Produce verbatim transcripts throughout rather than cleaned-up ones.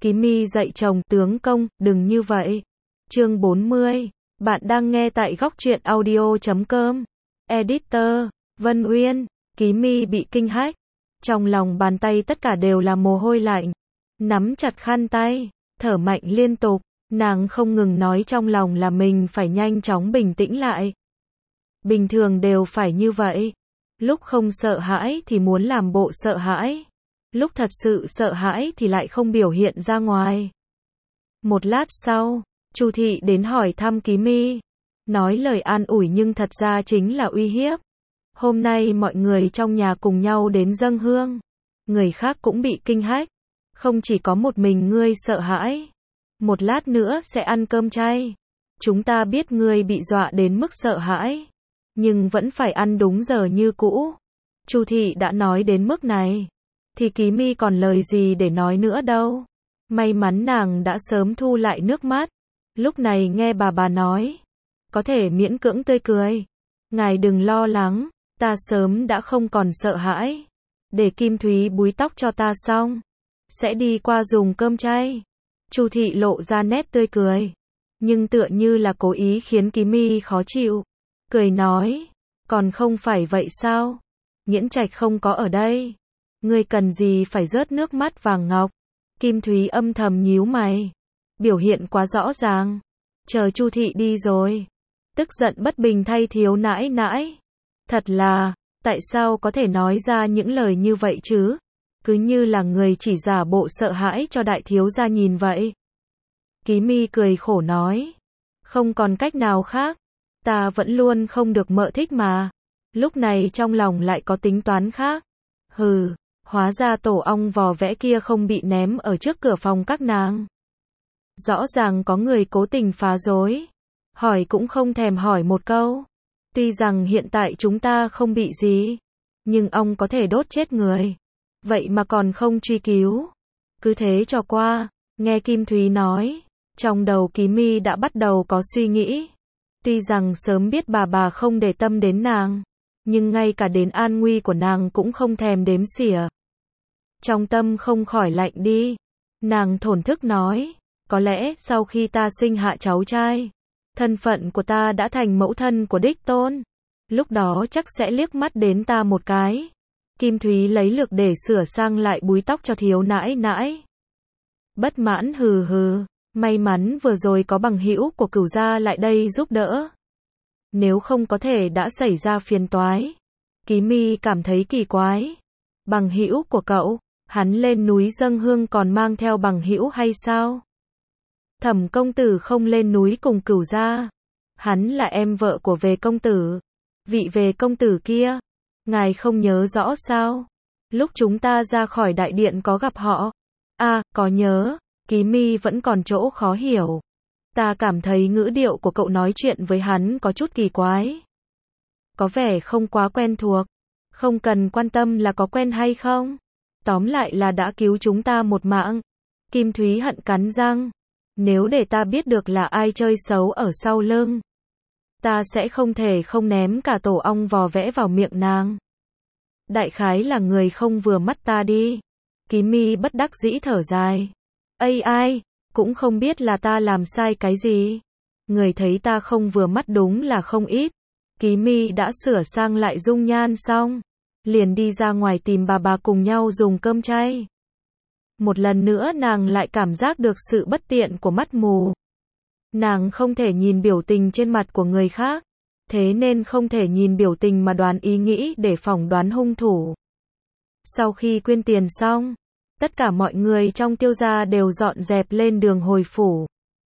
Ký Mi dạy chồng, tướng công, đừng như vậy. Chương bốn mươi. Bạn đang nghe tại góc truyện audio chấm com. Editor, Vân Uyên. Ký Mi bị kinh hách. Trong lòng bàn tay tất cả đều là mồ hôi lạnh. Nắm chặt khăn tay, thở mạnh liên tục. Nàng không ngừng nói trong lòng là mình phải nhanh chóng bình tĩnh lại. Bình thường đều phải như vậy. Lúc không sợ hãi thì muốn làm bộ sợ hãi. Lúc thật sự sợ hãi thì lại không biểu hiện ra ngoài. Một lát sau, Chu thị đến hỏi thăm Ký Mi. Nói lời an ủi nhưng thật ra chính là uy hiếp. Hôm nay mọi người trong nhà cùng nhau đến dâng hương. Người khác cũng bị kinh hách. Không chỉ có một mình ngươi sợ hãi. Một lát nữa sẽ ăn cơm chay. Chúng ta biết ngươi bị dọa đến mức sợ hãi. Nhưng vẫn phải ăn đúng giờ như cũ. Chu thị đã nói đến mức này. Thì Ký Mi còn lời gì để nói nữa đâu. May mắn nàng đã sớm thu lại nước mắt. Lúc này nghe bà bà nói. Có thể miễn cưỡng tươi cười. Ngài đừng lo lắng. Ta sớm đã không còn sợ hãi. Để Kim Thúy búi tóc cho ta xong. Sẽ đi qua dùng cơm chay. Chu thị lộ ra nét tươi cười. Nhưng tựa như là cố ý khiến Ký Mi khó chịu. Cười nói. Còn không phải vậy sao? Nghiễn Trạch không có ở đây. Ngươi cần gì phải rớt nước mắt vàng ngọc. Kim Thúy âm thầm nhíu mày. Biểu hiện quá rõ ràng. Chờ Chu thị đi rồi. Tức giận bất bình thay thiếu nãi nãi. Thật là, tại sao có thể nói ra những lời như vậy chứ? Cứ như là người chỉ giả bộ sợ hãi cho đại thiếu gia nhìn vậy. Ký Mi cười khổ nói. Không còn cách nào khác. Ta vẫn luôn không được mợ thích mà. Lúc này trong lòng lại có tính toán khác. Hừ, hóa ra tổ ong vò vẽ kia không bị ném ở trước cửa phòng các nàng. Rõ ràng có người cố tình phá rối. Hỏi cũng không thèm hỏi một câu. Tuy rằng hiện tại chúng ta không bị gì. Nhưng ong có thể đốt chết người. Vậy mà còn không truy cứu. Cứ thế cho qua. Nghe Kim Thúy nói. Trong đầu Ký Mi đã bắt đầu có suy nghĩ. Tuy rằng sớm biết bà bà không để tâm đến nàng. Nhưng ngay cả đến an nguy của nàng cũng không thèm đếm xỉa. Trong tâm không khỏi lạnh đi. Nàng thổn thức nói. Có lẽ sau khi ta sinh hạ cháu trai. Thân phận của ta đã thành mẫu thân của đích tôn. Lúc đó chắc sẽ liếc mắt đến ta một cái. Kim Thúy lấy lược để sửa sang lại búi tóc cho thiếu nãi nãi. Bất mãn hừ hừ. May mắn vừa rồi có bằng hữu của Cửu gia lại đây giúp đỡ. Nếu không có thể đã xảy ra phiền toái. Ký Mi cảm thấy kỳ quái. Bằng hữu của cậu, hắn lên núi dâng hương còn mang theo bằng hữu hay sao? Thẩm công tử không lên núi cùng Cửu gia. Hắn là em vợ của Về công tử. Vị Về công tử kia, ngài không nhớ rõ sao? Lúc chúng ta ra khỏi đại điện có gặp họ. À, có nhớ. Ký Mi vẫn còn chỗ khó hiểu. Ta cảm thấy ngữ điệu của cậu nói chuyện với hắn có chút kỳ quái. Có vẻ không quá quen thuộc. Không cần quan tâm là có quen hay không. Tóm lại là đã cứu chúng ta một mạng. Kim Thúy hận cắn răng. Nếu để ta biết được là ai chơi xấu ở sau lưng. Ta sẽ không thể không ném cả tổ ong vò vẽ vào miệng nàng. Đại khái là người không vừa mắt ta đi. Ký Mi bất đắc dĩ thở dài. Ây ai, cũng không biết là ta làm sai cái gì. Người thấy ta không vừa mắt đúng là không ít. Ký Mi đã sửa sang lại dung nhan xong. Liền đi ra ngoài tìm bà bà cùng nhau dùng cơm chay. Một lần nữa nàng lại cảm giác được sự bất tiện của mắt mù. Nàng không thể nhìn biểu tình trên mặt của người khác. Thế nên không thể nhìn biểu tình mà đoán ý nghĩ để phỏng đoán hung thủ. Sau khi quyên tiền xong. Tất cả mọi người trong Tiêu gia đều dọn dẹp lên đường hồi phủ.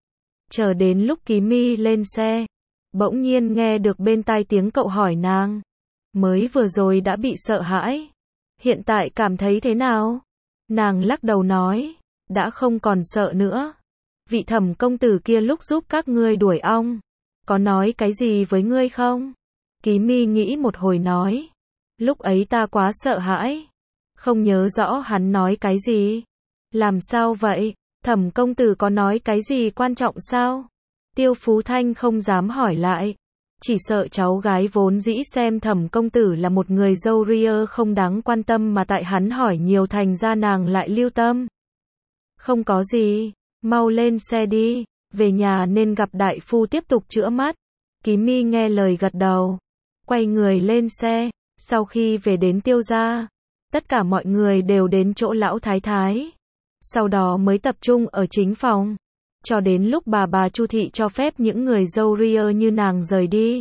Chờ đến lúc Ký Mi lên xe. Bỗng nhiên nghe được bên tai tiếng cậu hỏi nàng. Mới vừa rồi đã bị sợ hãi. Hiện tại cảm thấy thế nào? Nàng lắc đầu nói. Đã không còn sợ nữa. Vị Thẩm công tử kia lúc giúp các ngươi đuổi ong. Có nói cái gì với ngươi không? Ký Mi nghĩ một hồi nói. Lúc ấy ta quá sợ hãi. Không nhớ rõ hắn nói cái gì. Làm sao vậy? Thẩm công tử có nói cái gì quan trọng sao? Tiêu Phú Thanh không dám hỏi lại. Chỉ sợ cháu gái vốn dĩ xem Thẩm công tử là một người dâu ria không đáng quan tâm mà tại hắn hỏi nhiều thành ra nàng lại lưu tâm. Không có gì, mau lên xe đi, về nhà nên gặp đại phu tiếp tục chữa mắt. Ký Mi nghe lời gật đầu, quay người lên xe. Sau khi về đến Tiêu gia, tất cả mọi người đều đến chỗ lão thái thái. Sau đó mới tập trung ở chính phòng, cho đến lúc bà bà Chu thị cho phép những người dâu ria như nàng rời đi.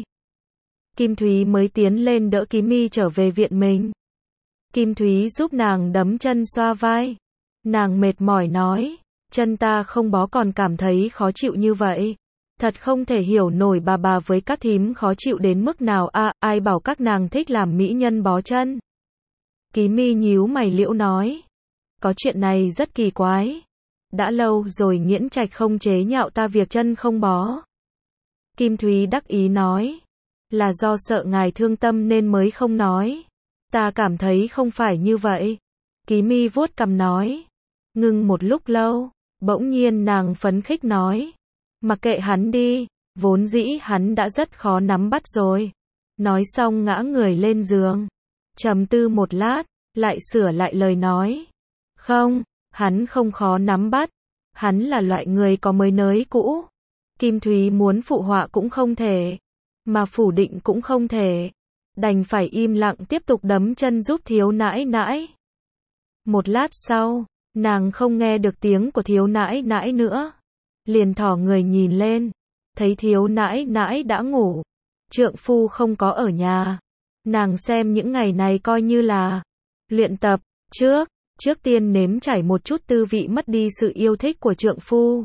Kim Thúy mới tiến lên đỡ Ký Mi trở về viện mình. Kim Thúy giúp nàng đấm chân xoa vai. Nàng mệt mỏi nói, chân ta không bó còn cảm thấy khó chịu như vậy. Thật không thể hiểu nổi bà bà với các thím khó chịu đến mức nào a, à, ai bảo các nàng thích làm mỹ nhân bó chân. Ký Mi nhíu mày liễu nói, có chuyện này rất kỳ quái. Đã lâu rồi Nghiễn Trạch không chế nhạo ta việc chân không bó. Kim Thúy đắc ý nói, là do sợ ngài thương tâm nên mới không nói. Ta cảm thấy không phải như vậy. Ký Mi vuốt cằm nói, ngưng một lúc lâu, bỗng nhiên nàng phấn khích nói, mặc kệ hắn đi, vốn dĩ hắn đã rất khó nắm bắt rồi. Nói xong ngã người lên giường, trầm tư một lát, lại sửa lại lời nói, không, hắn không khó nắm bắt, hắn là loại người có mới nới cũ. Kim Thúy muốn phụ họa cũng không thể, mà phủ định cũng không thể, đành phải im lặng tiếp tục đấm chân giúp thiếu nãi nãi. Một lát sau, nàng không nghe được tiếng của thiếu nãi nãi nữa, liền thỏ người nhìn lên, thấy thiếu nãi nãi đã ngủ, trượng phu không có ở nhà. Nàng xem những ngày này coi như là luyện tập, trước, trước tiên nếm trải một chút tư vị mất đi sự yêu thích của trượng phu.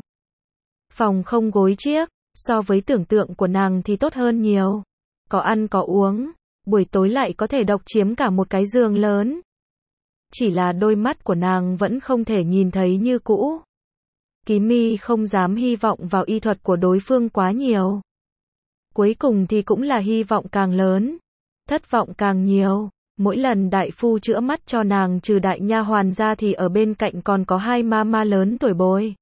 Phòng không gối chiếc, so với tưởng tượng của nàng thì tốt hơn nhiều. Có ăn có uống, buổi tối lại có thể độc chiếm cả một cái giường lớn. Chỉ là đôi mắt của nàng vẫn không thể nhìn thấy như cũ. Ký Mi không dám hy vọng vào y thuật của đối phương quá nhiều. Cuối cùng thì cũng là hy vọng càng lớn, thất vọng càng nhiều. Mỗi lần đại phu chữa mắt cho nàng trừ đại nha hoàn ra thì ở bên cạnh còn có hai ma ma lớn tuổi bồi.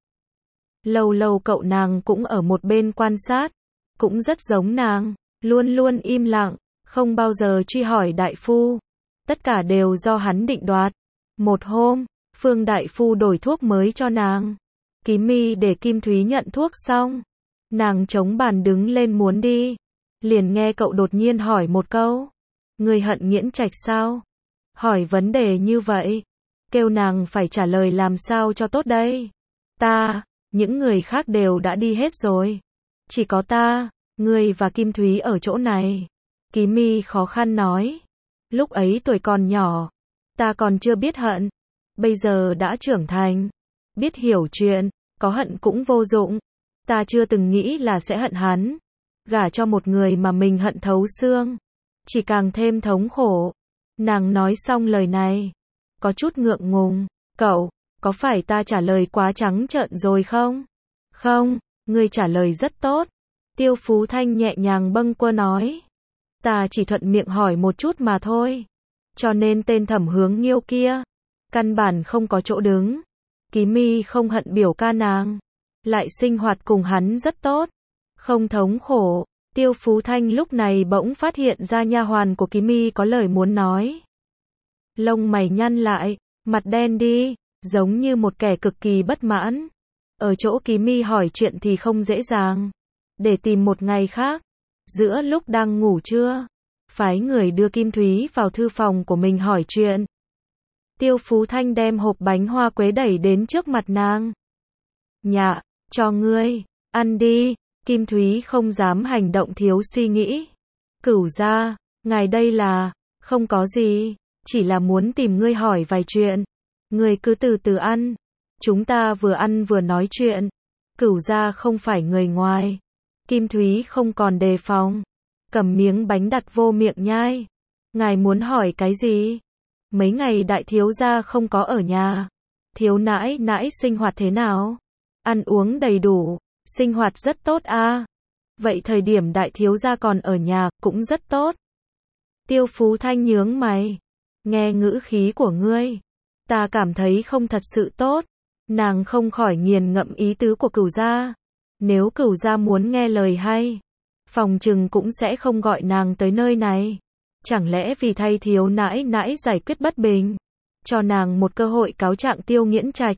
Lâu lâu cậu nàng cũng ở một bên quan sát, cũng rất giống nàng, luôn luôn im lặng, không bao giờ truy hỏi đại phu. Tất cả đều do hắn định đoạt. Một hôm, Phương đại phu đổi thuốc mới cho nàng. Ký Mi để Kim Thúy nhận thuốc xong, nàng chống bàn đứng lên muốn đi, liền nghe cậu đột nhiên hỏi một câu, người hận Nghiễn Trạch sao? Hỏi vấn đề như vậy, kêu nàng phải trả lời làm sao cho tốt đây? Ta, những người khác đều đã đi hết rồi, chỉ có ta, ngươi và Kim Thúy ở chỗ này. Ký Mi khó khăn nói, lúc ấy tuổi còn nhỏ, ta còn chưa biết hận, bây giờ đã trưởng thành, biết hiểu chuyện, có hận cũng vô dụng. Ta chưa từng nghĩ là sẽ hận hắn, gả cho một người mà mình hận thấu xương, chỉ càng thêm thống khổ. Nàng nói xong lời này, có chút ngượng ngùng, cậu, có phải ta trả lời quá trắng trợn rồi không? Không, ngươi trả lời rất tốt. Tiêu Phú Thanh nhẹ nhàng bâng quơ nói, ta chỉ thuận miệng hỏi một chút mà thôi, cho nên tên Thẩm Hướng Nghiêu kia, căn bản không có chỗ đứng. Ký Mi không hận biểu ca nàng, lại sinh hoạt cùng hắn rất tốt, không thống khổ. Tiêu Phú Thanh lúc này bỗng phát hiện ra nha hoàn của Ký Mi có lời muốn nói. Lông mày nhăn lại, mặt đen đi, giống như một kẻ cực kỳ bất mãn. Ở chỗ Ký Mi hỏi chuyện thì không dễ dàng, để tìm một ngày khác. Giữa lúc đang ngủ trưa, phái người đưa Kim Thúy vào thư phòng của mình hỏi chuyện. Tiêu Phú Thanh đem hộp bánh hoa quế đẩy đến trước mặt nàng. Dạ, cho ngươi, ăn đi. Kim Thúy không dám hành động thiếu suy nghĩ. Cửu gia, ngài đây là, không có gì, chỉ là muốn tìm ngươi hỏi vài chuyện. Ngươi cứ từ từ ăn, chúng ta vừa ăn vừa nói chuyện. Cửu gia không phải người ngoài. Kim Thúy không còn đề phòng, cầm miếng bánh đặt vô miệng nhai. Ngài muốn hỏi cái gì? Mấy ngày đại thiếu gia không có ở nhà, thiếu nãi nãi sinh hoạt thế nào? Ăn uống đầy đủ, sinh hoạt rất tốt a. À? Vậy thời điểm đại thiếu gia còn ở nhà, cũng rất tốt. Tiêu Phú Thanh nhướng mày, nghe ngữ khí của ngươi, ta cảm thấy không thật sự tốt. Nàng không khỏi nghiền ngẫm ý tứ của Cửu gia. Nếu Cửu gia muốn nghe lời hay, phòng trừng cũng sẽ không gọi nàng tới nơi này. Chẳng lẽ vì thay thiếu nãi nãi giải quyết bất bình, cho nàng một cơ hội cáo trạng Tiêu Nghiễn Trạch.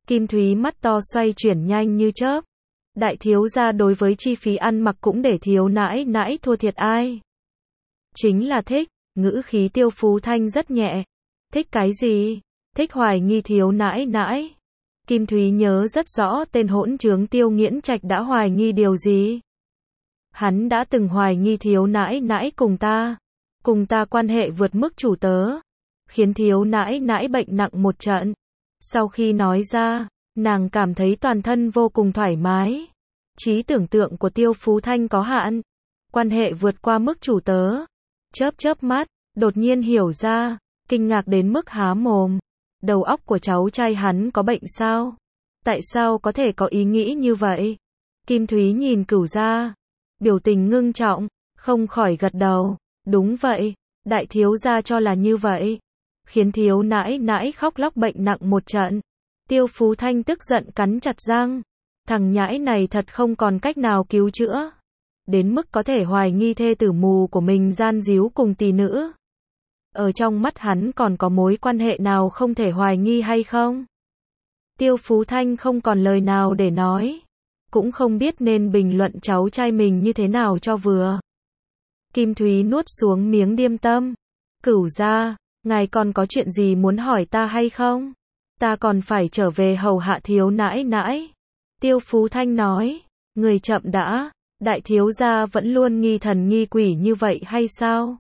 Kim Thúy mắt to xoay chuyển nhanh như chớp. Đại thiếu gia đối với chi phí ăn mặc cũng để thiếu nãi nãi thua thiệt ai. Chính là thích, ngữ khí Tiêu Phú Thanh rất nhẹ. Thích cái gì? Thích hoài nghi thiếu nãi nãi. Kim Thúy nhớ rất rõ tên hỗn trướng Tiêu Nghiễn Trạch đã hoài nghi điều gì. Hắn đã từng hoài nghi thiếu nãi nãi cùng ta. Cùng ta quan hệ vượt mức chủ tớ. Khiến thiếu nãi nãi bệnh nặng một trận. Sau khi nói ra, nàng cảm thấy toàn thân vô cùng thoải mái. Trí tưởng tượng của Tiêu Phú Thanh có hạn. Quan hệ vượt qua mức chủ tớ. Chớp chớp mắt, đột nhiên hiểu ra, kinh ngạc đến mức há mồm. Đầu óc của cháu trai hắn có bệnh sao? Tại sao có thể có ý nghĩ như vậy? Kim Thúy nhìn Cửu gia, biểu tình ngưng trọng, không khỏi gật đầu. Đúng vậy, đại thiếu gia cho là như vậy. Khiến thiếu nãi nãi khóc lóc bệnh nặng một trận. Tiêu Phú Thanh tức giận cắn chặt răng. Thằng nhãi này thật không còn cách nào cứu chữa. Đến mức có thể hoài nghi thê tử mù của mình gian díu cùng tỷ nữ. Ở trong mắt hắn còn có mối quan hệ nào không thể hoài nghi hay không? Tiêu Phú Thanh không còn lời nào để nói. Cũng không biết nên bình luận cháu trai mình như thế nào cho vừa. Kim Thúy nuốt xuống miếng điềm tâm. Cửu gia, ngài còn có chuyện gì muốn hỏi ta hay không? Ta còn phải trở về hầu hạ thiếu nãi nãi. Tiêu Phú Thanh nói, người chậm đã, đại thiếu gia vẫn luôn nghi thần nghi quỷ như vậy hay sao?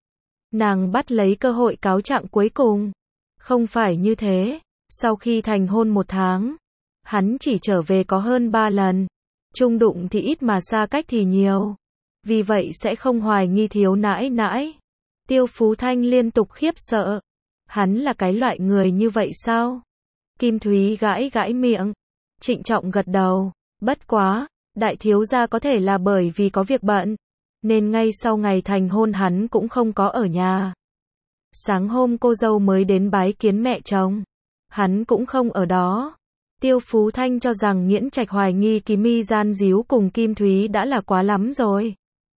Nàng bắt lấy cơ hội cáo trạng cuối cùng. Không phải như thế, sau khi thành hôn một tháng, hắn chỉ trở về có hơn ba lần. Chung đụng thì ít mà xa cách thì nhiều. Vì vậy sẽ không hoài nghi thiếu nãi nãi. Tiêu Phú Thanh liên tục khiếp sợ. Hắn là cái loại người như vậy sao? Kim Thúy gãi gãi miệng. Trịnh trọng gật đầu. Bất quá, đại thiếu gia có thể là bởi vì có việc bận. Nên ngay sau ngày thành hôn hắn cũng không có ở nhà. Sáng hôm cô dâu mới đến bái kiến mẹ chồng. Hắn cũng không ở đó. Tiêu Phú Thanh cho rằng Nghiễn Trạch hoài nghi Kỳ Mi gian díu cùng Kim Thúy đã là quá lắm rồi.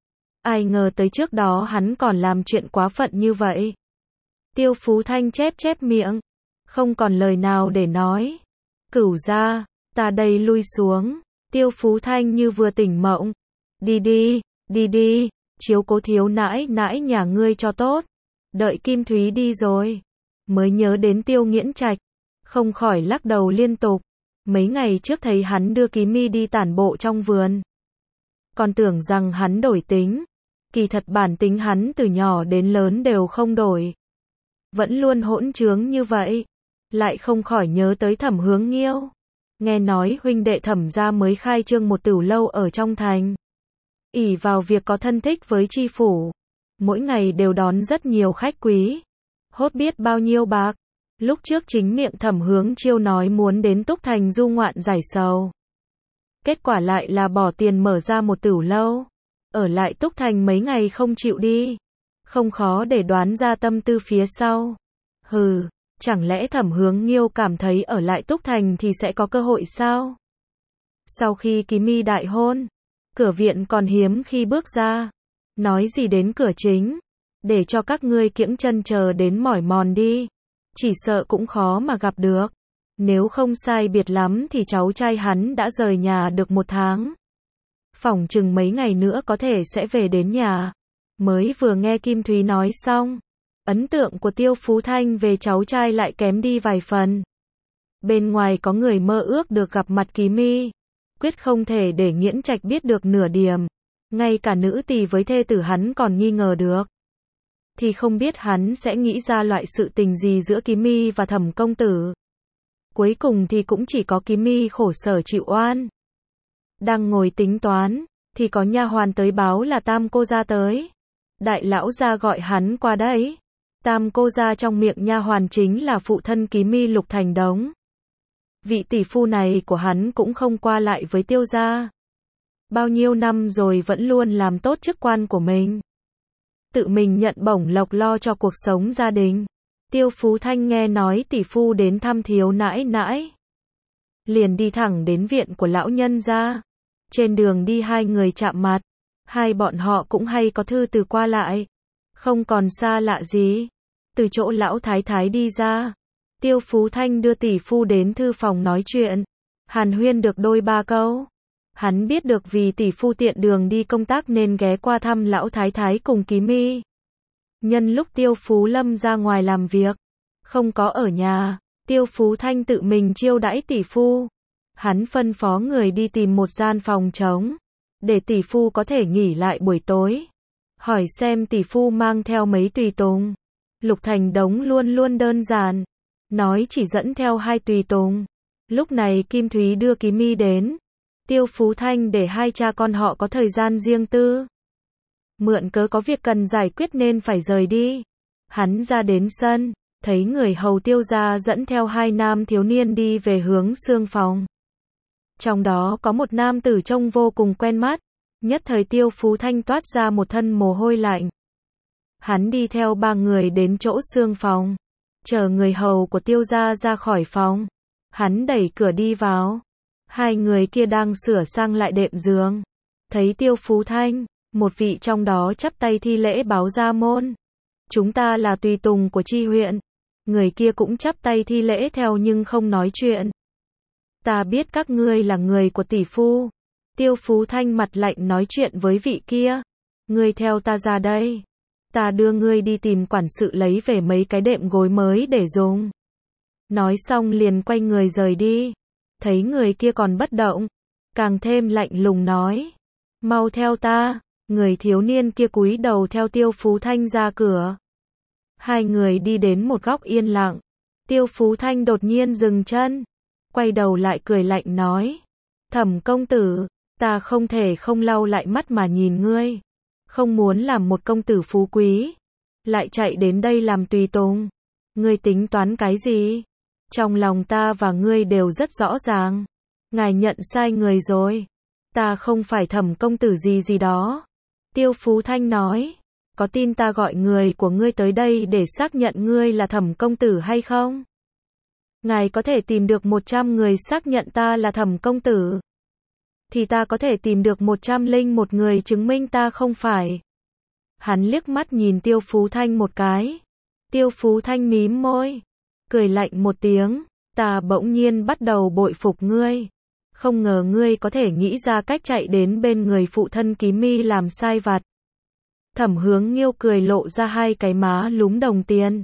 Ai ngờ tới trước đó hắn còn làm chuyện quá phận như vậy. Tiêu Phú Thanh chép chép miệng. Không còn lời nào để nói. Cửu gia, ta đây lui xuống. Tiêu Phú Thanh như vừa tỉnh mộng. Đi đi, đi đi, chiếu cố thiếu nãi nãi nhà ngươi cho tốt. Đợi Kim Thúy đi rồi. Mới nhớ đến Tiêu Nghiễn Trạch. Không khỏi lắc đầu liên tục. Mấy ngày trước thấy hắn đưa Kỳ Mi đi tản bộ trong vườn. Còn tưởng rằng hắn đổi tính. Kỳ thật bản tính hắn từ nhỏ đến lớn đều không đổi. Vẫn luôn hỗn trướng như vậy. Lại không khỏi nhớ tới Thẩm Hướng Nghiêu. Nghe nói huynh đệ Thẩm gia mới khai trương một tửu lâu ở trong thành. Ỷ vào việc có thân thích với tri phủ. Mỗi ngày đều đón rất nhiều khách quý. Hốt biết bao nhiêu bạc. Lúc trước chính miệng Thẩm Hướng Chiêu nói muốn đến Túc Thành du ngoạn giải sầu. Kết quả lại là bỏ tiền mở ra một tửu lâu. Ở lại Túc Thành mấy ngày không chịu đi. Không khó để đoán ra tâm tư phía sau. Hừ, chẳng lẽ Thẩm Hướng Nghiêu cảm thấy ở lại Túc Thành thì sẽ có cơ hội sao? Sau khi Kỳ Mi đại hôn, cửa viện còn hiếm khi bước ra. Nói gì đến cửa chính. Để cho các ngươi kiễng chân chờ đến mỏi mòn đi. Chỉ sợ cũng khó mà gặp được. Nếu không sai biệt lắm thì cháu trai hắn đã rời nhà được một tháng. Phỏng chừng mấy ngày nữa có thể sẽ về đến nhà. Mới vừa nghe Kim Thúy nói xong. Ấn tượng của Tiêu Phú Thanh về cháu trai lại kém đi vài phần. Bên ngoài có người mơ ước được gặp mặt Kỳ Mi. Quyết không thể để Nghiễn Trạch biết được nửa điểm. Ngay cả nữ tỳ với thê tử hắn còn nghi ngờ được. Thì không biết hắn sẽ nghĩ ra loại sự tình gì giữa Kỳ Mi và Thẩm công tử. Cuối cùng thì cũng chỉ có Kỳ Mi khổ sở chịu oan. Đang ngồi tính toán, thì có nha hoàn tới báo là Tam cô gia tới. Đại lão gia gọi hắn qua đấy. Tam cô gia trong miệng nha hoàn chính là phụ thân Kỳ Mi Lục Thành Đống. Vị tỷ phu này của hắn cũng không qua lại với Tiêu gia. Bao nhiêu năm rồi vẫn luôn làm tốt chức quan của mình. Tự mình nhận bổng lộc lo cho cuộc sống gia đình. Tiêu Phú Thanh nghe nói tỷ phu đến thăm thiếu nãi nãi. Liền đi thẳng đến viện của lão nhân gia. Trên đường đi hai người chạm mặt. Hai bọn họ cũng hay có thư từ qua lại. Không còn xa lạ gì. Từ chỗ lão thái thái đi ra. Tiêu Phú Thanh đưa tỷ phu đến thư phòng nói chuyện. Hàn huyên được đôi ba câu. Hắn biết được vì tỷ phu tiện đường đi công tác nên ghé qua thăm lão thái thái cùng Ký Mi. Nhân lúc Tiêu Phú Lâm ra ngoài làm việc, không có ở nhà, Tiêu Phú Thanh tự mình chiêu đãi tỷ phu. Hắn phân phó người đi tìm một gian phòng trống, để tỷ phu có thể nghỉ lại buổi tối. Hỏi xem tỷ phu mang theo mấy tùy tùng. Lục Thành Đống luôn luôn đơn giản, nói chỉ dẫn theo hai tùy tùng. Lúc này Kim Thúy đưa Ký Mi đến. Tiêu Phú Thanh để hai cha con họ có thời gian riêng tư. Mượn cớ có việc cần giải quyết nên phải rời đi. Hắn ra đến sân, thấy người hầu Tiêu gia dẫn theo hai nam thiếu niên đi về hướng xương phòng. Trong đó có một nam tử trông vô cùng quen mắt. Nhất thời Tiêu Phú Thanh toát ra một thân mồ hôi lạnh. Hắn đi theo ba người đến chỗ xương phòng, chờ người hầu của Tiêu gia ra khỏi phòng. Hắn đẩy cửa đi vào. Hai người kia đang sửa sang lại đệm giường. Thấy Tiêu Phú Thanh, một vị trong đó chắp tay thi lễ báo ra môn. Chúng ta là tùy tùng của chi huyện. Người kia cũng chắp tay thi lễ theo nhưng không nói chuyện. Ta biết các ngươi là người của tỷ phu. Tiêu Phú Thanh mặt lạnh nói chuyện với vị kia. Ngươi theo ta ra đây. Ta đưa ngươi đi tìm quản sự lấy về mấy cái đệm gối mới để dùng. Nói xong liền quay người rời đi. Thấy người kia còn bất động, càng thêm lạnh lùng nói. Mau theo ta. Người thiếu niên kia cúi đầu theo Tiêu Phú Thanh ra cửa. Hai người đi đến một góc yên lặng. Tiêu Phú Thanh đột nhiên dừng chân. Quay đầu lại cười lạnh nói. Thẩm công tử, ta không thể không lau lại mắt mà nhìn ngươi. Không muốn làm một công tử phú quý, lại chạy đến đây làm tùy tùng. Ngươi tính toán cái gì? Trong lòng ta và ngươi đều rất rõ ràng. Ngài nhận sai người rồi. Ta không phải thẩm công tử gì gì đó. Tiêu Phú Thanh nói. Có tin ta gọi người của ngươi tới đây để xác nhận ngươi là thẩm công tử hay không? Ngài có thể tìm được một trăm người xác nhận ta là thẩm công tử. Thì ta có thể tìm được một trăm linh một người chứng minh ta không phải. Hắn liếc mắt nhìn Tiêu Phú Thanh một cái. Tiêu Phú Thanh mím môi, cười lạnh một tiếng. Ta bỗng nhiên bắt đầu bội phục ngươi. Không ngờ ngươi có thể nghĩ ra cách chạy đến bên người phụ thân Ký Mi làm sai vặt. Thẩm Hướng Nghiêu cười lộ ra hai cái má lúm đồng tiền.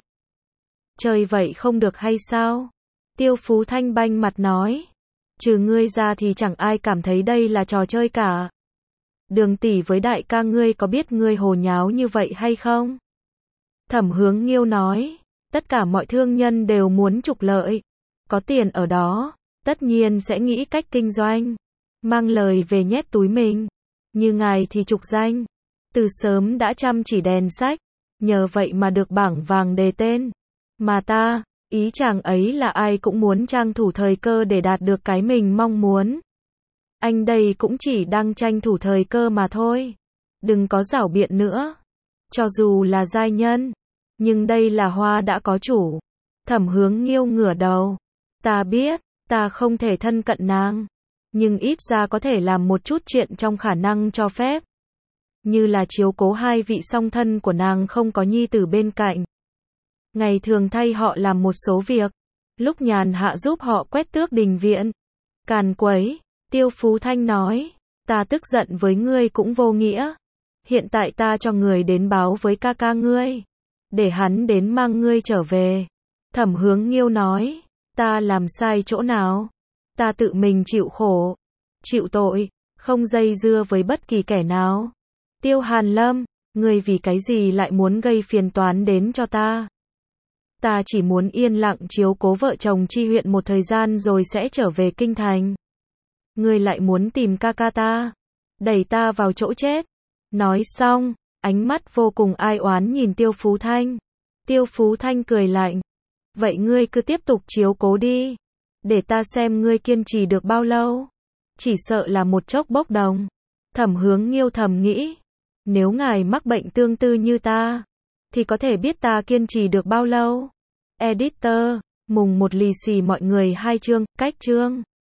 Chơi vậy không được hay sao? Tiêu Phú Thanh banh mặt nói. Trừ ngươi ra thì chẳng ai cảm thấy đây là trò chơi cả. Đường tỷ với đại ca ngươi có biết ngươi hồ nháo như vậy hay không? Thẩm Hướng Nghiêu nói. Tất cả mọi thương nhân đều muốn trục lợi. Có tiền ở đó, tất nhiên sẽ nghĩ cách kinh doanh. Mang lời về nhét túi mình. Như ngài thì trục danh. Từ sớm đã chăm chỉ đèn sách. Nhờ vậy mà được bảng vàng đề tên. Mà ta, ý chàng ấy là ai cũng muốn tranh thủ thời cơ để đạt được cái mình mong muốn. Anh đây cũng chỉ đang tranh thủ thời cơ mà thôi. Đừng có giảo biện nữa. Cho dù là giai nhân, nhưng đây là hoa đã có chủ. Thẩm Hướng Nghiêu ngửa đầu. Ta biết, ta không thể thân cận nàng. Nhưng ít ra có thể làm một chút chuyện trong khả năng cho phép. Như là chiếu cố hai vị song thân của nàng không có nhi tử bên cạnh. Ngày thường thay họ làm một số việc. Lúc nhàn hạ giúp họ quét tước đình viện. Càn quấy. Tiêu Phú Thanh nói. Ta tức giận với ngươi cũng vô nghĩa. Hiện tại ta cho người đến báo với ca ca ngươi. Để hắn đến mang ngươi trở về. Thẩm Hướng Nghiêu nói. Ta làm sai chỗ nào? Ta tự mình chịu khổ. Chịu tội. Không dây dưa với bất kỳ kẻ nào. Tiêu Hàn Lâm. Ngươi vì cái gì lại muốn gây phiền toán đến cho ta? Ta chỉ muốn yên lặng chiếu cố vợ chồng Chi huyện một thời gian rồi sẽ trở về kinh thành. Ngươi lại muốn tìm ca ca ta. Đẩy ta vào chỗ chết. Nói xong, ánh mắt vô cùng ai oán nhìn Tiêu Phú Thanh. Tiêu Phú Thanh cười lạnh. Vậy ngươi cứ tiếp tục chiếu cố đi. Để ta xem ngươi kiên trì được bao lâu. Chỉ sợ là một chốc bốc đồng. Thẩm Hướng Nghiêu thầm nghĩ. Nếu ngài mắc bệnh tương tự như ta, thì có thể biết ta kiên trì được bao lâu. Editor, mùng một lì xì mọi người hai chương, cách chương.